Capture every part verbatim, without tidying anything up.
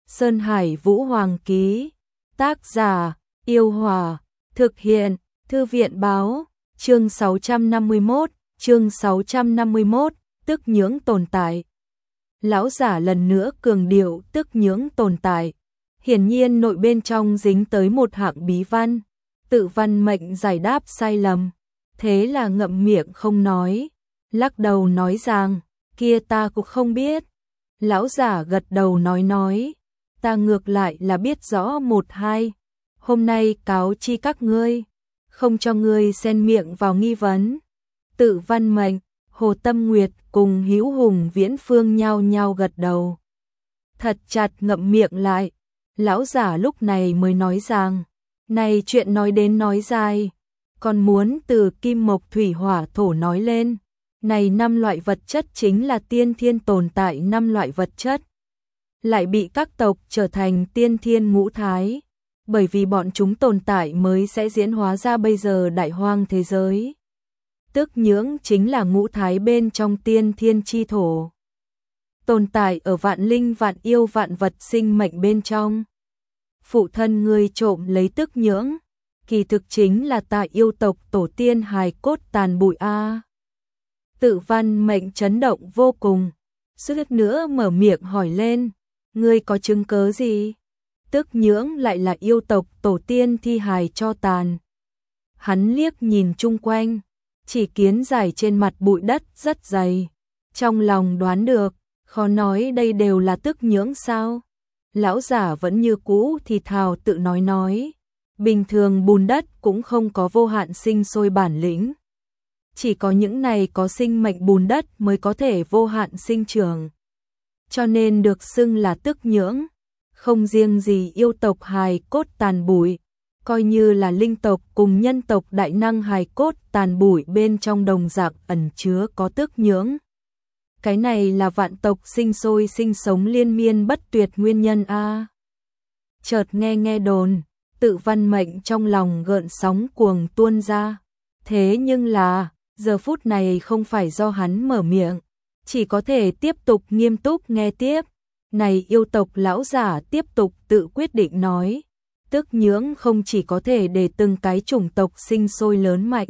Sơn Hải Vũ Hoàng ký. Tác giả, Yêu Hòa. Thực hiện, Thư viện báo. Chương sáu trăm năm mươi mốt, chương sáu trăm năm mươi mốt, tức nhưỡng tồn tại. Lão giả lần nữa cường điệu tức nhưỡng tồn tại. Hiển nhiên nội bên trong dính tới một hạng bí văn. Tự văn mệnh giải đáp sai lầm. Thế là ngậm miệng không nói. Lắc đầu nói rằng, kia ta cũng không biết. Lão giả gật đầu nói nói, ta ngược lại là biết rõ một hai. Hôm nay cáo chi các ngươi, không cho ngươi xen miệng vào nghi vấn. Tự văn mệnh, Hồ Tâm Nguyệt cùng Hữu Hùng Viễn Phương nhao nhao gật đầu. Thật chặt ngậm miệng lại, lão giả lúc này mới nói rằng, này chuyện nói đến nói dài, còn muốn từ kim mộc thủy hỏa thổ nói lên. Này năm loại vật chất chính là tiên thiên tồn tại năm loại vật chất. Lại bị các tộc trở thành tiên thiên ngũ thái. Bởi vì bọn chúng tồn tại mới sẽ diễn hóa ra bây giờ đại hoang thế giới. Tức nhưỡng chính là ngũ thái bên trong tiên thiên chi thổ. Tồn tại ở vạn linh vạn yêu vạn vật sinh mệnh bên trong. Phụ thân ngươi trộm lấy tức nhưỡng, kỳ thực chính là tại yêu tộc tổ tiên hài cốt tàn bụi a. Tự văn mệnh chấn động vô cùng, suýt nữa mở miệng hỏi lên, ngươi có chứng cớ gì? Tức nhưỡng lại là yêu tộc tổ tiên thi hài cho tàn. Hắn liếc nhìn chung quanh, chỉ kiến giải trên mặt bụi đất rất dày. Trong lòng đoán được, khó nói đây đều là tức nhưỡng sao? Lão giả vẫn như cũ thì thào tự nói nói, bình thường bùn đất cũng không có vô hạn sinh sôi bản lĩnh. Chỉ có những này có sinh mệnh bùn đất mới có thể vô hạn sinh trưởng. Cho nên được xưng là tức nhưỡng. Không riêng gì yêu tộc hài cốt tàn bụi, coi như là linh tộc cùng nhân tộc đại năng hài cốt tàn bụi bên trong đồng dạng ẩn chứa có tức nhưỡng. Cái này là vạn tộc sinh sôi sinh sống liên miên bất tuyệt nguyên nhân a. Chợt nghe nghe đồn, tự văn mệnh trong lòng gợn sóng cuồng tuôn ra. Thế nhưng là, giờ phút này không phải do hắn mở miệng, chỉ có thể tiếp tục nghiêm túc nghe tiếp. Này yêu tộc lão giả tiếp tục tự quyết định nói, tức nhưỡng không chỉ có thể để từng cái chủng tộc sinh sôi lớn mạnh,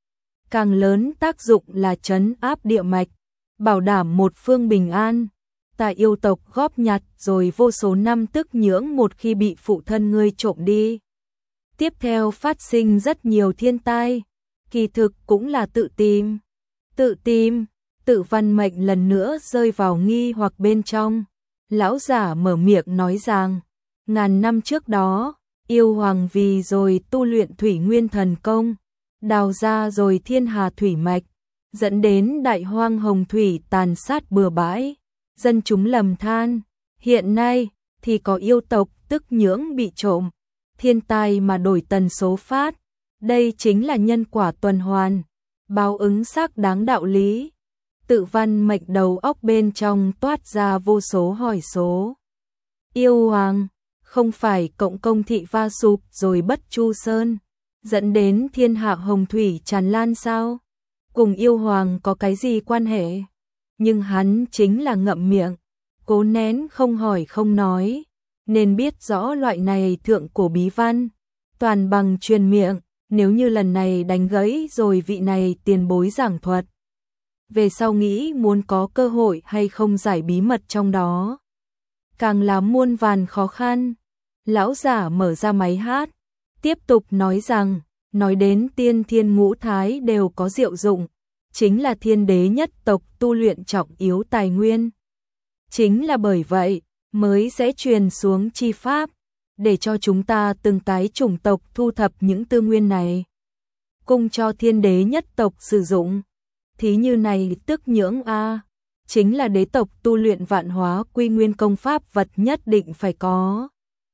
càng lớn tác dụng là trấn áp địa mạch, bảo đảm một phương bình an. Tại yêu tộc góp nhặt rồi vô số năm tức nhưỡng một khi bị phụ thân ngươi trộm đi. Tiếp theo phát sinh rất nhiều thiên tai, kỳ thực cũng là tự tìm. Tự tìm, tự văn mệnh lần nữa rơi vào nghi hoặc bên trong. Lão giả mở miệng nói rằng, ngàn năm trước đó, yêu hoàng vì rồi tu luyện thủy nguyên thần công, đào ra rồi thiên hà thủy mạch, dẫn đến đại hoang hồng thủy tàn sát bừa bãi, dân chúng lầm than. Hiện nay, thì có yêu tộc tức nhưỡng bị trộm, thiên tai mà đổi tần số phát, đây chính là nhân quả tuần hoàn, báo ứng xác đáng đạo lý. Tự văn mệnh đầu óc bên trong toát ra vô số hỏi số. Yêu hoàng, không phải cộng công thị va sụp rồi bất chu sơn, dẫn đến thiên hạ hồng thủy tràn lan sao? Cùng yêu hoàng có cái gì quan hệ? Nhưng hắn chính là ngậm miệng, cố nén không hỏi không nói, nên biết rõ loại này thượng cổ bí văn, toàn bằng truyền miệng. Nếu như lần này đánh gãy rồi vị này tiền bối giảng thuật, về sau nghĩ muốn có cơ hội hay không giải bí mật trong đó, càng là muôn vàn khó khăn. Lão giả mở ra máy hát, tiếp tục nói rằng, nói đến tiên thiên ngũ thái đều có diệu dụng, chính là thiên đế nhất tộc tu luyện trọng yếu tài nguyên. Chính là bởi vậy, mới sẽ truyền xuống chi pháp, để cho chúng ta từng cái chủng tộc thu thập những tư nguyên này, cung cho thiên đế nhất tộc sử dụng. Thí như này tức nhưỡng a, chính là đế tộc tu luyện vạn hóa quy nguyên công pháp vật nhất định phải có.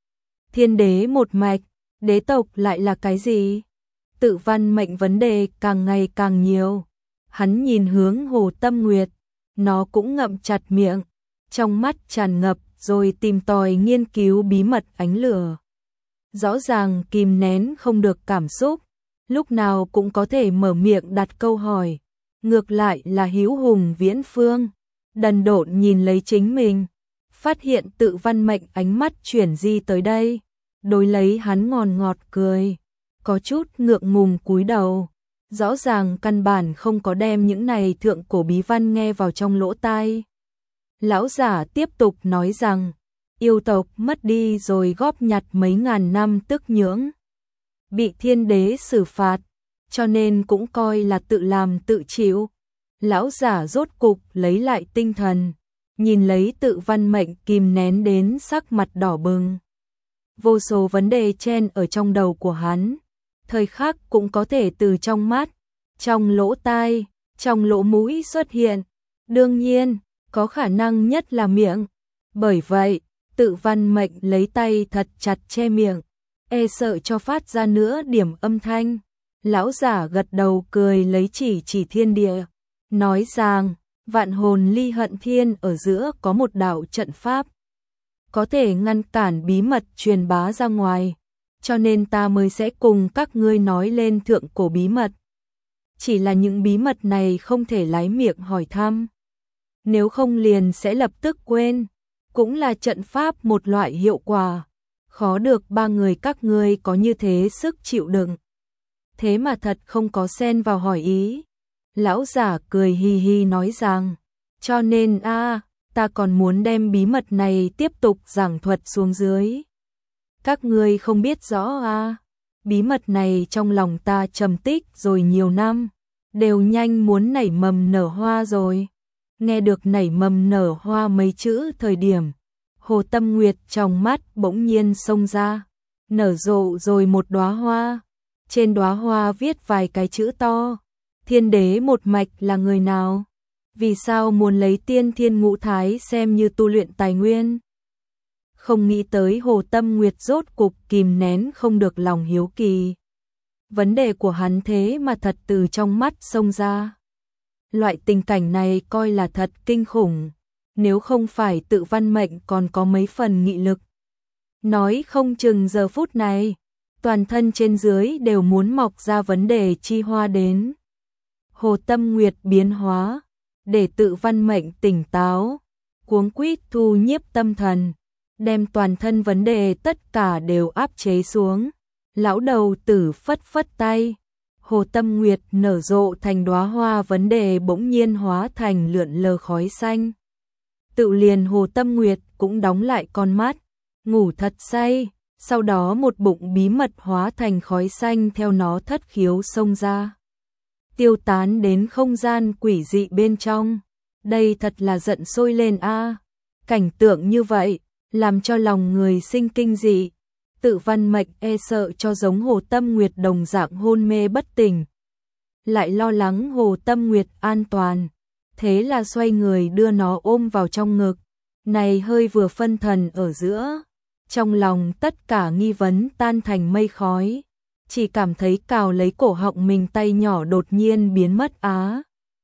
Thiên đế một mạch, đế tộc lại là cái gì? Tự văn mệnh vấn đề càng ngày càng nhiều. Hắn nhìn hướng Hồ Tâm Nguyệt, nó cũng ngậm chặt miệng, trong mắt tràn ngập rồi tìm tòi nghiên cứu bí mật ánh lửa. Rõ ràng kìm nén không được cảm xúc, lúc nào cũng có thể mở miệng đặt câu hỏi. Ngược lại là Hữu Hùng Viễn Phương, đần độn nhìn lấy chính mình, phát hiện Tự Văn Mệnh ánh mắt chuyển di tới đây, đối lấy hắn ngòn ngọt cười, có chút ngượng ngùng cúi đầu, rõ ràng căn bản không có đem những này thượng cổ bí văn nghe vào trong lỗ tai. Lão giả tiếp tục nói rằng, yêu tộc mất đi rồi góp nhặt mấy ngàn năm tức nhưỡng, bị thiên đế xử phạt, cho nên cũng coi là tự làm tự chịu. Lão giả rốt cục lấy lại tinh thần, nhìn lấy Tự Văn Mệnh kìm nén đến sắc mặt đỏ bừng. Vô số vấn đề chen ở trong đầu của hắn, thời khắc cũng có thể từ trong mắt, trong lỗ tai, trong lỗ mũi xuất hiện. Đương nhiên, có khả năng nhất là miệng. Bởi vậy, Tự Văn Mệnh lấy tay thật chặt che miệng, e sợ cho phát ra nữa điểm âm thanh. Lão giả gật đầu cười lấy chỉ chỉ thiên địa, nói rằng, vạn hồn ly hận thiên ở giữa có một đạo trận pháp, có thể ngăn cản bí mật truyền bá ra ngoài, cho nên ta mới sẽ cùng các ngươi nói lên thượng cổ bí mật. Chỉ là những bí mật này không thể lái miệng hỏi thăm, nếu không liền sẽ lập tức quên, cũng là trận pháp một loại hiệu quả, khó được ba người các ngươi có như thế sức chịu đựng. Thế mà thật không có xen vào hỏi ý. Lão giả cười hi hi nói rằng, cho nên a ta còn muốn đem bí mật này tiếp tục giảng thuật xuống dưới. Các ngươi không biết rõ a bí mật này trong lòng ta trầm tích rồi nhiều năm, đều nhanh muốn nảy mầm nở hoa rồi. Nghe được nảy mầm nở hoa mấy chữ thời điểm, Hồ Tâm Nguyệt trong mắt bỗng nhiên xông ra, nở rộ rồi một đóa hoa, trên đóa hoa viết vài cái chữ to. Thiên đế một mạch là người nào? Vì sao muốn lấy tiên thiên ngũ thái xem như tu luyện tài nguyên? Không nghĩ tới Hồ Tâm Nguyệt rốt cục kìm nén không được lòng hiếu kỳ. Vấn đề của hắn thế mà thật từ trong mắt xông ra. Loại tình cảnh này coi là thật kinh khủng, nếu không phải Tự Văn Mệnh còn có mấy phần nghị lực. Nói không chừng giờ phút này, toàn thân trên dưới đều muốn mọc ra vấn đề chi hoa đến. Hồ Tâm Nguyệt biến hóa, để Tự Văn Mệnh tỉnh táo, cuống quýt thu nhiếp tâm thần, đem toàn thân vấn đề tất cả đều áp chế xuống. Lão đầu tử phất phất tay, Hồ Tâm Nguyệt nở rộ thành đóa hoa vấn đề bỗng nhiên hóa thành lượn lờ khói xanh. Tự liền Hồ Tâm Nguyệt cũng đóng lại con mắt, ngủ thật say, sau đó một bụng bí mật hóa thành khói xanh theo nó thất khiếu xông ra, tiêu tán đến không gian quỷ dị bên trong. Đây thật là giận sôi lên a. Cảnh tượng như vậy, làm cho lòng người sinh kinh dị. Tự Văn Mệnh e sợ cho giống Hồ Tâm Nguyệt đồng dạng hôn mê bất tỉnh, lại lo lắng Hồ Tâm Nguyệt an toàn, thế là xoay người đưa nó ôm vào trong ngực. Này hơi vừa phân thần ở giữa, trong lòng tất cả nghi vấn tan thành mây khói, chỉ cảm thấy cào lấy cổ họng mình tay nhỏ đột nhiên biến mất á.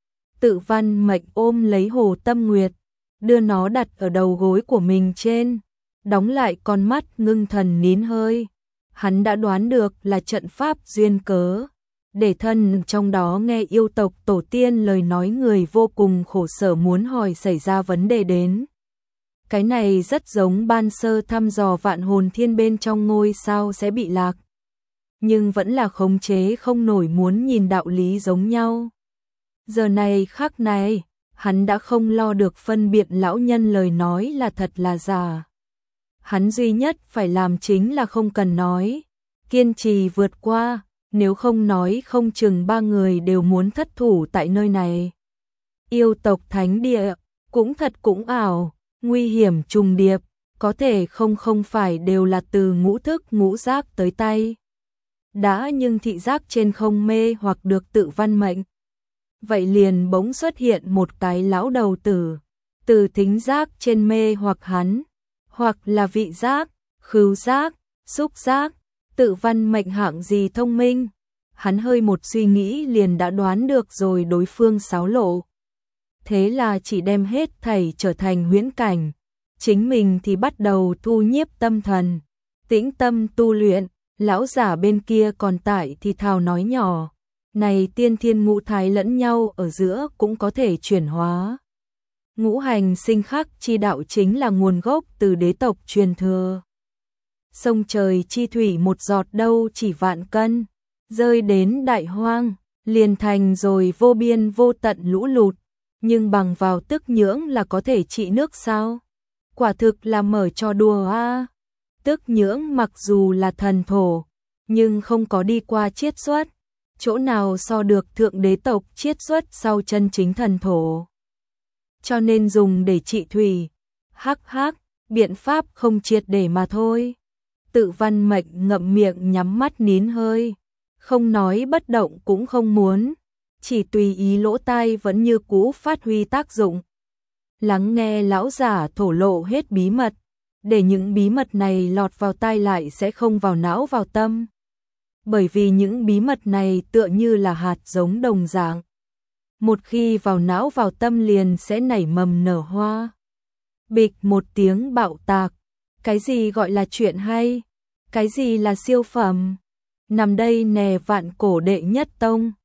Tự Văn Mệnh ôm lấy Hồ Tâm Nguyệt, đưa nó đặt ở đầu gối của mình trên, đóng lại con mắt ngưng thần nín hơi. Hắn đã đoán được là trận pháp duyên cớ, để thân trong đó nghe yêu tộc tổ tiên lời nói người vô cùng khổ sở muốn hỏi xảy ra vấn đề đến. Cái này rất giống ban sơ thăm dò vạn hồn thiên bên trong ngôi sao sẽ bị lạc, nhưng vẫn là khống chế không nổi muốn nhìn đạo lý giống nhau. Giờ này khắc này, hắn đã không lo được phân biệt lão nhân lời nói là thật là giả. Hắn duy nhất phải làm chính là không cần nói, kiên trì vượt qua, nếu không nói không chừng ba người đều muốn thất thủ tại nơi này. Yêu tộc thánh địa, cũng thật cũng ảo, nguy hiểm trùng điệp, có thể không không phải đều là từ ngũ thức ngũ giác tới tay. Đã nhưng thị giác trên không mê hoặc được Tự Văn Mệnh. Vậy liền bỗng xuất hiện một cái lão đầu tử, từ thính giác trên mê hoặc hắn, hoặc là vị giác, khứu giác, xúc giác. Tự Văn Mệnh hạng gì thông minh, hắn hơi một suy nghĩ liền đã đoán được rồi đối phương xáo lộ. Thế là chỉ đem hết thảy trở thành huyễn cảnh, chính mình thì bắt đầu thu nhiếp tâm thần, tĩnh tâm tu luyện. Lão giả bên kia còn tại thì thào nói nhỏ, này tiên thiên ngũ thái lẫn nhau ở giữa cũng có thể chuyển hóa. Ngũ hành sinh khắc chi đạo chính là nguồn gốc từ đế tộc truyền thừa. Sông trời chi thủy một giọt đâu chỉ vạn cân, rơi đến đại hoang, liền thành rồi vô biên vô tận lũ lụt, nhưng bằng vào tức nhưỡng là có thể trị nước sao? Quả thực là mở trò đùa a. Tức nhưỡng mặc dù là thần thổ, nhưng không có đi qua chiết xuất, chỗ nào so được thượng đế tộc chiết xuất sau chân chính thần thổ. Cho nên dùng để trị thủy, hắc hắc, biện pháp không triệt để mà thôi. Tự Văn Mệnh ngậm miệng nhắm mắt nín hơi, không nói bất động cũng không muốn, chỉ tùy ý lỗ tai vẫn như cũ phát huy tác dụng. Lắng nghe lão giả thổ lộ hết bí mật, để những bí mật này lọt vào tai lại sẽ không vào não vào tâm. Bởi vì những bí mật này tựa như là hạt giống đồng dạng. Một khi vào não vào tâm liền sẽ nảy mầm nở hoa. Bịch một tiếng bạo tạc. Cái gì gọi là chuyện hay? Cái gì là siêu phẩm? Nằm đây nè vạn cổ đệ nhất tông.